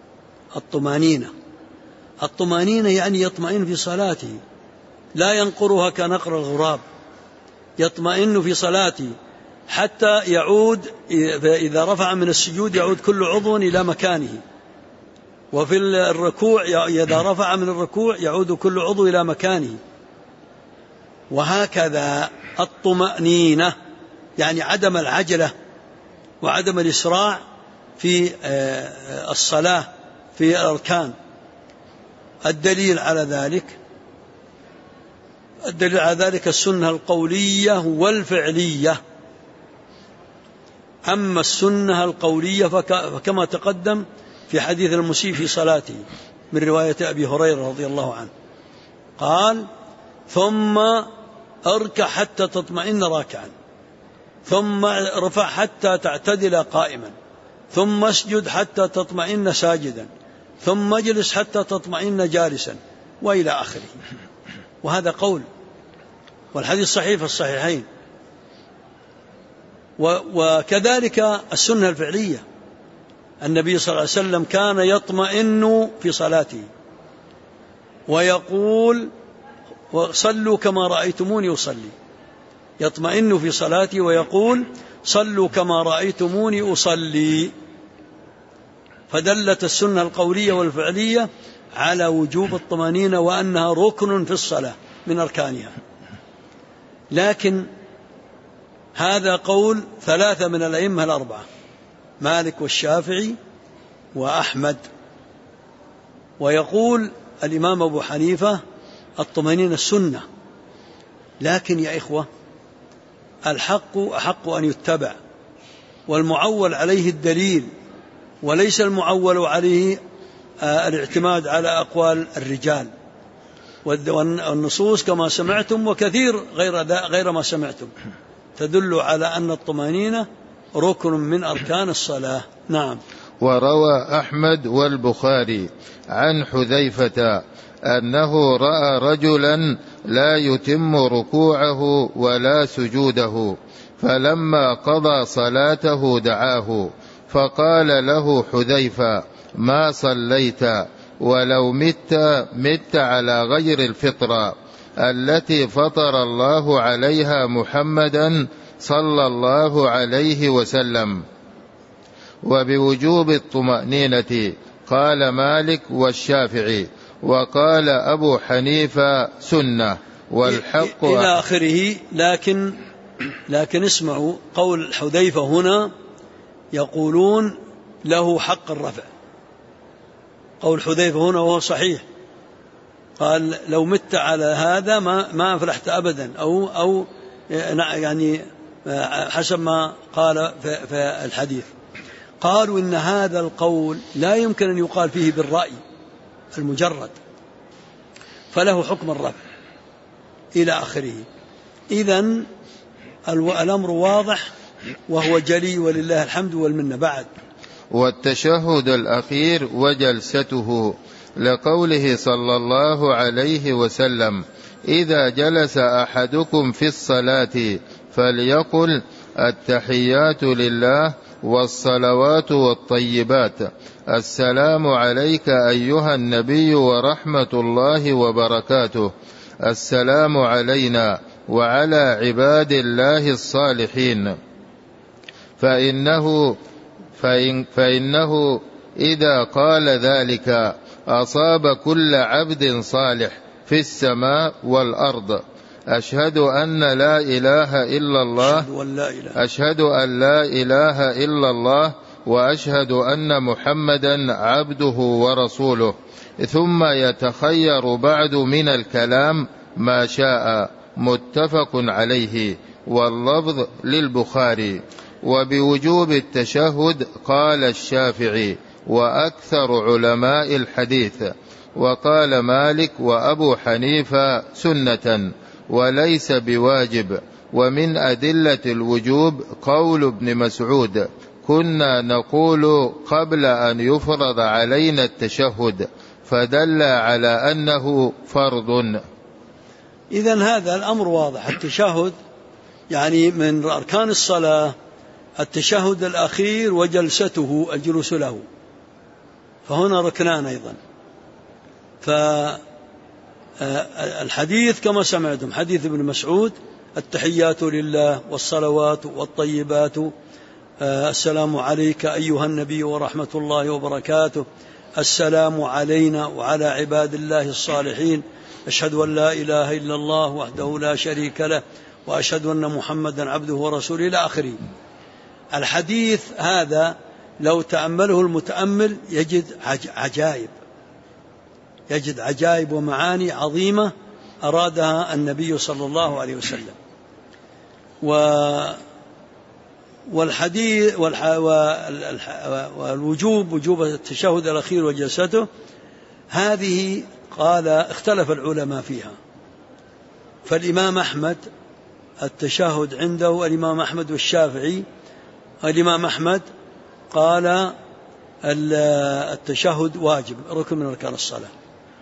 الطمأنينة يعني يطمئن في صلاته، لا ينقرها كنقر الغراب، يطمئن في صلاته حتى يعود، إذا رفع من السجود يعود كل عضو إلى مكانه، وفي الركوع إذا رفع من الركوع يعود كل عضو إلى مكانه، وهكذا الطمأنينة يعني عدم العجلة وعدم الإسراع في الصلاة في الأركان. الدليل على ذلك السنة القولية والفعلية. أما السنة القولية فكما تقدم في حديث المسيء في صلاته من رواية أبي هريرة رضي الله عنه، قال: ثم اركع حتى تطمئن راكعا، ثم ارفع حتى تعتدل قائما، ثم اسجد حتى تطمئن ساجدا، ثم اجلس حتى تطمئن جالسا، وإلى آخره. وهذا قول، والحديث صحيح في الصحيحين. وكذلك السنة الفعلية، النبي صلى الله عليه وسلم كان يطمئن في صلاته ويقول: صلوا كما رأيتموني أصلي. يطمئن في صلاته ويقول: صلوا كما رأيتموني أصلي. فدلت السنة القولية والفعلية على وجوب الطمأنينة وأنها ركن في الصلاة من أركانها. لكن هذا قول 3 من الأئمة الأربعة: مالك والشافعي وأحمد. ويقول الإمام أبو حنيفة: الطمأنينة السنة، لكن يا إخوة الحق أحق أن يتبع، والمعول عليه الدليل، وليس المعول عليه الاعتماد على أقوال الرجال. والنصوص كما سمعتم وكثير غير ما سمعتم تدل على أن الطمأنينة ركن من أركان الصلاة. نعم. وروى أحمد والبخاري عن حذيفة أنه رأى رجلا لا يتم ركوعه ولا سجوده، فلما قضى صلاته دعاه فقال له حذيفة: ما صليت؟ ولو مت على غير الفطرة التي فطر الله عليها محمدا صلى الله عليه وسلم. وبوجوب الطمأنينة قال مالك والشافعي، وقال أبو حنيفة سنة، والحق إلى آخره. لكن اسمعوا قول حذيفة هنا، يقولون له حق الرفع. قول حذيفة هنا وهو صحيح، قال لو مت على هذا ما أفلحت أبدا، أو يعني حسب ما قال في الحديث. قالوا إن هذا القول لا يمكن أن يقال فيه بالرأي المجرد، فله حكم الرفع إلى آخره. إذن الأمر واضح وهو جلي ولله الحمد والمنة. بعد: والتشهد الأخير وجلسته، لقوله صلى الله عليه وسلم: إذا جلس أحدكم في الصلاة فليقل التحيات لله والصلوات والطيبات، السلام عليك أيها النبي ورحمة الله وبركاته، السلام علينا وعلى عباد الله الصالحين. فإنه إذا قال ذلك أصاب كل عبد صالح في السماء والأرض. أشهد أن لا إله إلا الله، أشهد أن لا إله إلا الله، وأشهد أن محمدا عبده ورسوله. ثم يتخير بعد من الكلام ما شاء. متفق عليه، واللفظ للبخاري. وبوجوب التشهد قال الشافعي وأكثر علماء الحديث، وقال مالك وأبو حنيفة سنة وليس بواجب. ومن أدلة الوجوب قول ابن مسعود: كنا نقول قبل أن يفرض علينا التشهد، فدل على أنه فرض. إذن هذا الأمر واضح. التشهد يعني من أركان الصلاة التشهد الأخير وجلسته، الجلوس له، فهنا ركنان أيضا. فالحديث كما سمعتم حديث ابن مسعود: التحيات لله والصلوات والطيبات، السلام عليك أيها النبي ورحمة الله وبركاته، السلام علينا وعلى عباد الله الصالحين، أشهد أن لا إله إلا الله وحده لا شريك له، وأشهد أن محمدا عبده ورسوله إلى آخره. الحديث هذا لو تأمله المتأمل يجد عجائب ومعاني عظيمة أرادها النبي صلى الله عليه وسلم. والحديث والوجوب، وجوب التشهد الأخير وجلسته، هذه قال اختلف العلماء فيها. فالإمام أحمد التشهد عنده، الإمام أحمد والشافعي، الإمام أحمد قال التشهد واجب، ركن من أركان الصلاة.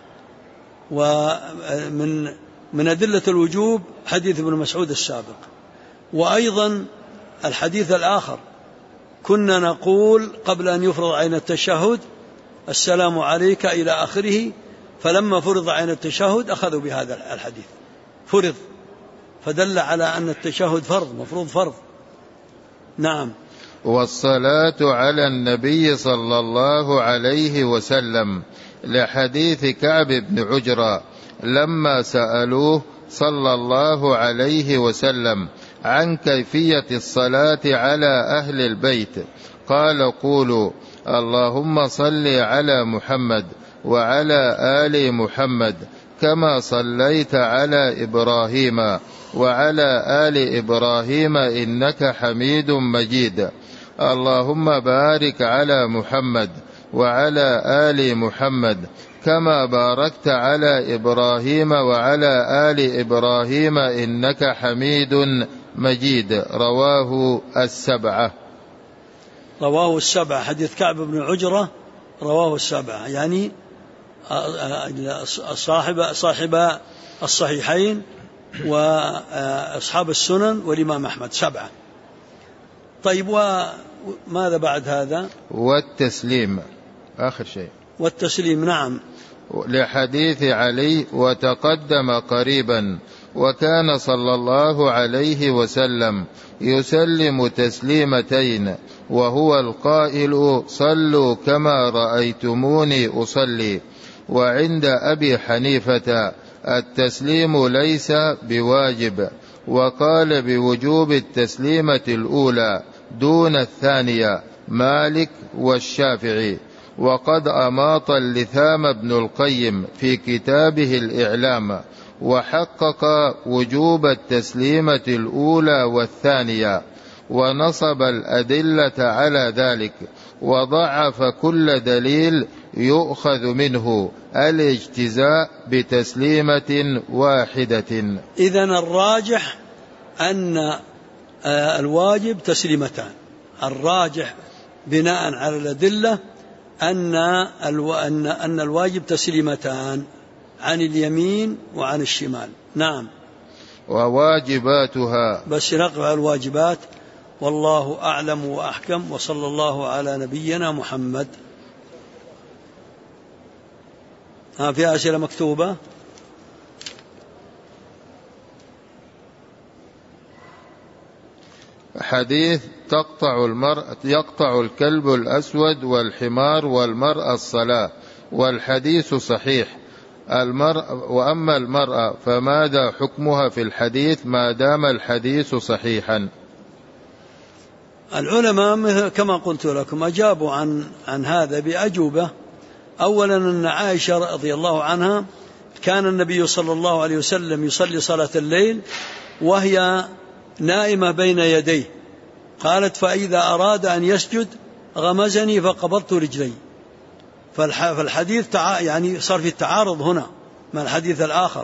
ومن أدلة الوجوب حديث ابن مسعود السابق، وأيضا الحديث الآخر: كنا نقول قبل أن يفرض علينا التشهد السلام عليك إلى آخره، فلما فرض علينا التشهد أخذوا بهذا الحديث، فرض، فدل على أن التشهد فرض، مفروض فرض. نعم. والصلاة على النبي صلى الله عليه وسلم، لحديث كعب بن عجرة لما سألوه صلى الله عليه وسلم عن كيفية الصلاة على أهل البيت، قال: قولوا اللهم صل على محمد وعلى آل محمد كما صليت على إبراهيم وعلى آل إبراهيم إنك حميد مجيد، اللهم بارك على محمد وعلى آل محمد كما باركت على إبراهيم وعلى آل إبراهيم إنك حميد مجيد. رواه السبعة. رواه السبعة. حديث كعب بن عجرة رواه السبعة، يعني صاحب الصحيحين وأصحاب السنن والإمام أحمد، سبعة. طيب، وماذا بعد هذا؟ والتسليم آخر شيء. والتسليم، نعم، لحديث علي وتقدم قريبا: وكان صلى الله عليه وسلم يسلم تسليمتين وهو القائل: صلوا كما رأيتموني أصلي. وعند أبي حنيفة التسليم ليس بواجب، وقال بوجوب التسليمة الأولى دون الثانية مالك والشافعي. وقد أماط اللثام بن القيم في كتابه الإعلام وحقق وجوب التسليمة الأولى والثانية، ونصب الأدلة على ذلك، وضعف كل دليل يؤخذ منه الاجتزاء بتسليمة واحدة. إذن الراجح أن الواجب تسليمتان. الراجح بناء على الأدلة أن الواجب تسليمتان عن اليمين وعن الشمال. نعم. وواجباتها، بس نقف على الواجبات، والله أعلم وأحكم، وصلى الله على نبينا محمد. في أسئلة مكتوبة؟ حديث يقطع الكلب الأسود والحمار والمرأة الصلاة، والحديث صحيح. وأما المرأة فماذا حكمها في الحديث ما دام الحديث صحيحا؟ العلماء كما قلت لكم أجابوا عن هذا بأجوبة. أولا أن عائشة رضي الله عنها كان النبي صلى الله عليه وسلم يصلي صلاة الليل وهي نائمة بين يديه، قالت: فإذا أراد أن يسجد غمزني فقبضت رجلي. فالحديث يعني صار في التعارض هنا مع الحديث الآخر.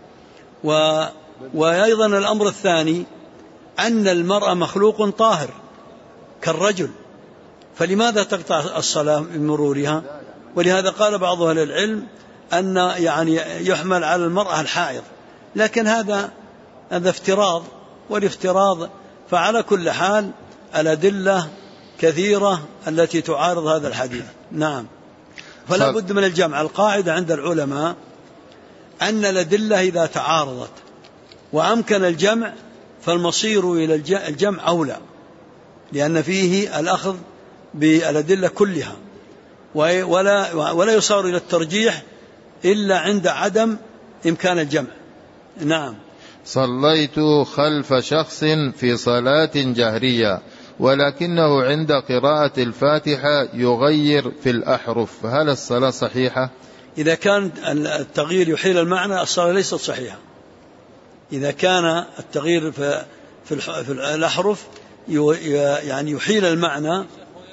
وأيضا الأمر الثاني أن المرأة مخلوق طاهر كالرجل، فلماذا تقطع الصلاة بمرورها؟ ولهذا قال بعض أهل العلم أن يعني يحمل على المرأة الحائض، لكن هذا افتراض، والافتراض فعلى كل حال الأدلة كثيرة التي تعارض هذا الحديث. نعم. فلا بد من الجمع. القاعدة عند العلماء أن الأدلة إذا تعارضت وأمكن الجمع فالمصير إلى الجمع أولى، لأن فيه الأخذ بالأدلة كلها، ولا يصار إلى الترجيح إلا عند عدم إمكان الجمع. نعم. صليت خلف شخص في صلاة جهرية ولكنه عند قراءة الفاتحة يغير في الأحرف، هل الصلاة صحيحة؟ إذا كان التغيير يحيل المعنى الصلاة ليست صحيحة. إذا كان التغيير في الأحرف يعني يحيل المعنى،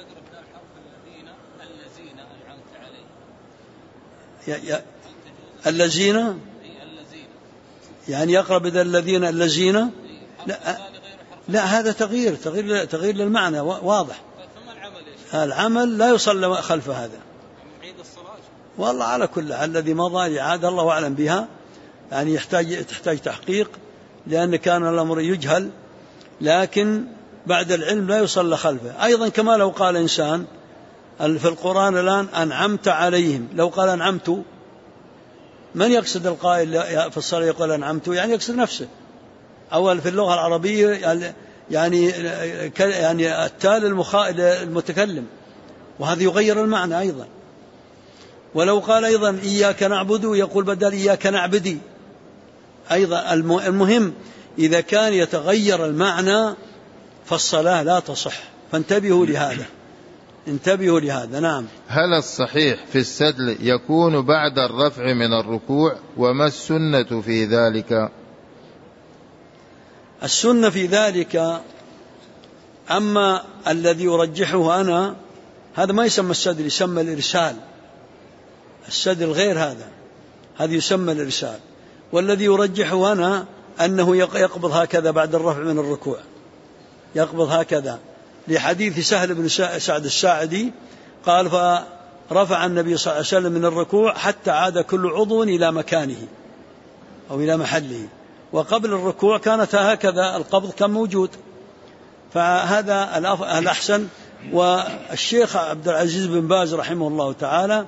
الذين يعني يقرأ بدل الذين لا هذا تغيير للمعنى واضح. العمل لا يصلى خلف هذا. والله على كل حال الذي مضى إعادة الله أعلم بها، يعني تحتاج تحقيق، لأن كان الأمر يجهل، لكن بعد العلم لا يصلى خلفه. أيضا كما لو قال إنسان في القرآن الآن أنعمت عليهم، لو قال أنعمت، من يقصد القائل في الصلاة يقول أنعمت؟ يعني يقصد نفسه. أول في اللغة العربية يعني التالي المتكلم، وهذا يغير المعنى أيضا. ولو قال أيضا إياك نعبد يقول بدل إياك نعبدي أيضا. المهم إذا كان يتغير المعنى فالصلاة لا تصح، فانتبهوا لهذا. نعم. هل الصحيح في السدل يكون بعد الرفع من الركوع؟ وما السنة في ذلك؟ السنة في ذلك، أما الذي يرجحه أنا، هذا ما يسمى السدل، يسمى الإرسال. السدل غير هذا، هذا يسمى الإرسال. والذي يرجحه أنا أنه يقبض هكذا بعد الرفع من الركوع، يقبض هكذا، لحديث سهل بن سعد الساعدي قال فرفع النبي صلى الله عليه وسلم من الركوع حتى عاد كل عضو إلى مكانه أو إلى محله، وقبل الركوع كانت هكذا القبض كان موجود، فهذا الأحسن. والشيخ عبد العزيز بن باز رحمه الله تعالى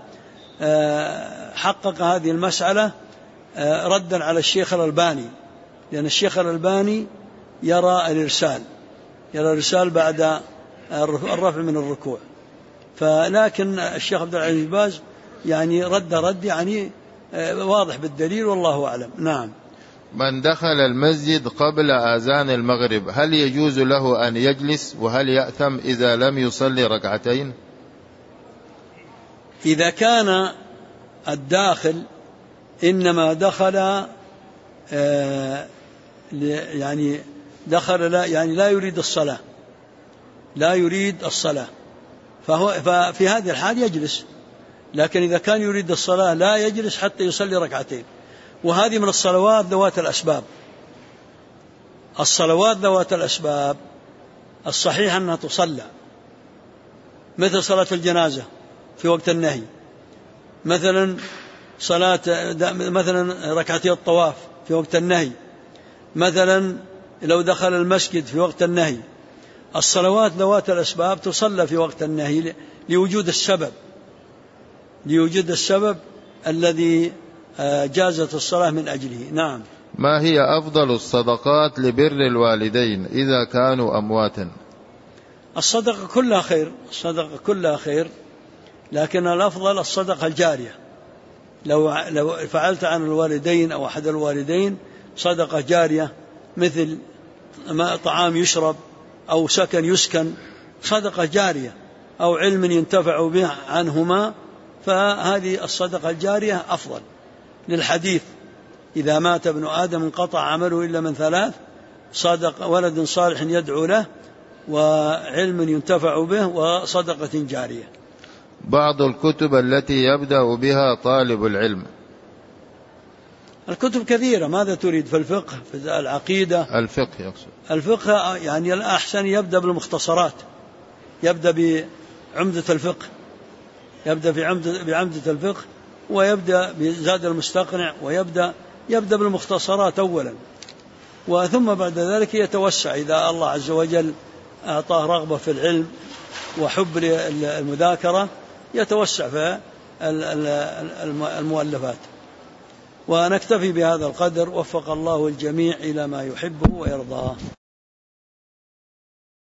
حقق هذه المسألة ردا على الشيخ الألباني، لأن الشيخ الألباني يرى الإرسال بعد الرفع من الركوع، فلكن الشيخ عبد العزيز بن باز يعني رد يعني واضح بالدليل، والله أعلم. نعم. من دخل المسجد قبل آذان المغرب هل يجوز له أن يجلس، وهل يأثم إذا لم يصلي ركعتين؟ إذا كان الداخل إنما دخل يعني لا يريد الصلاة، ففي هذه الحال يجلس، لكن إذا كان يريد الصلاة لا يجلس حتى يصلي ركعتين. وهذه من الصلوات ذوات الأسباب. الصلوات ذوات الأسباب الصحيح أنها تصلى، مثل صلاة الجنازة في وقت النهي، مثلا ركعتي الطواف في وقت النهي، مثلا لو دخل المسجد في وقت النهي. الصلوات ذوات الأسباب تصلى في وقت النهي لوجود السبب الذي جازت الصلاة من أجله. نعم. ما هي أفضل الصدقات لبر الوالدين إذا كانوا أمواتا؟ الصدقة كلها خير، لكن الأفضل الصدقة الجارية. لو فعلت عن الوالدين أو أحد الوالدين صدقة جارية، مثل طعام يشرب أو سكن يسكن، صدقة جارية، أو علم ينتفع به عنهما، فهذه الصدقة الجارية أفضل، للحديث إذا مات ابن آدم انقطع عمله إلا من ثلاث: صدق ولد صالح يدعو له، وعلم ينتفع به، وصدقة جارية. بعض الكتب التي يبدأ بها طالب العلم. الكتب كثيرة. ماذا تريد؟ في الفقه، في العقيدة؟ الفقه يقصد. الفقه يعني الأحسن يبدأ بالمختصرات، يبدأ بعمدة الفقه، بعمدة الفقه، ويبدأ بزاد المستقنع، ويبدأ بالمختصرات أولا، وثم بعد ذلك يتوسع إذا الله عز وجل أعطاه رغبة في العلم وحب للمذاكرة، يتوسع في المؤلفات. ونكتفي بهذا القدر، وفق الله الجميع إلى ما يحبه ويرضاه.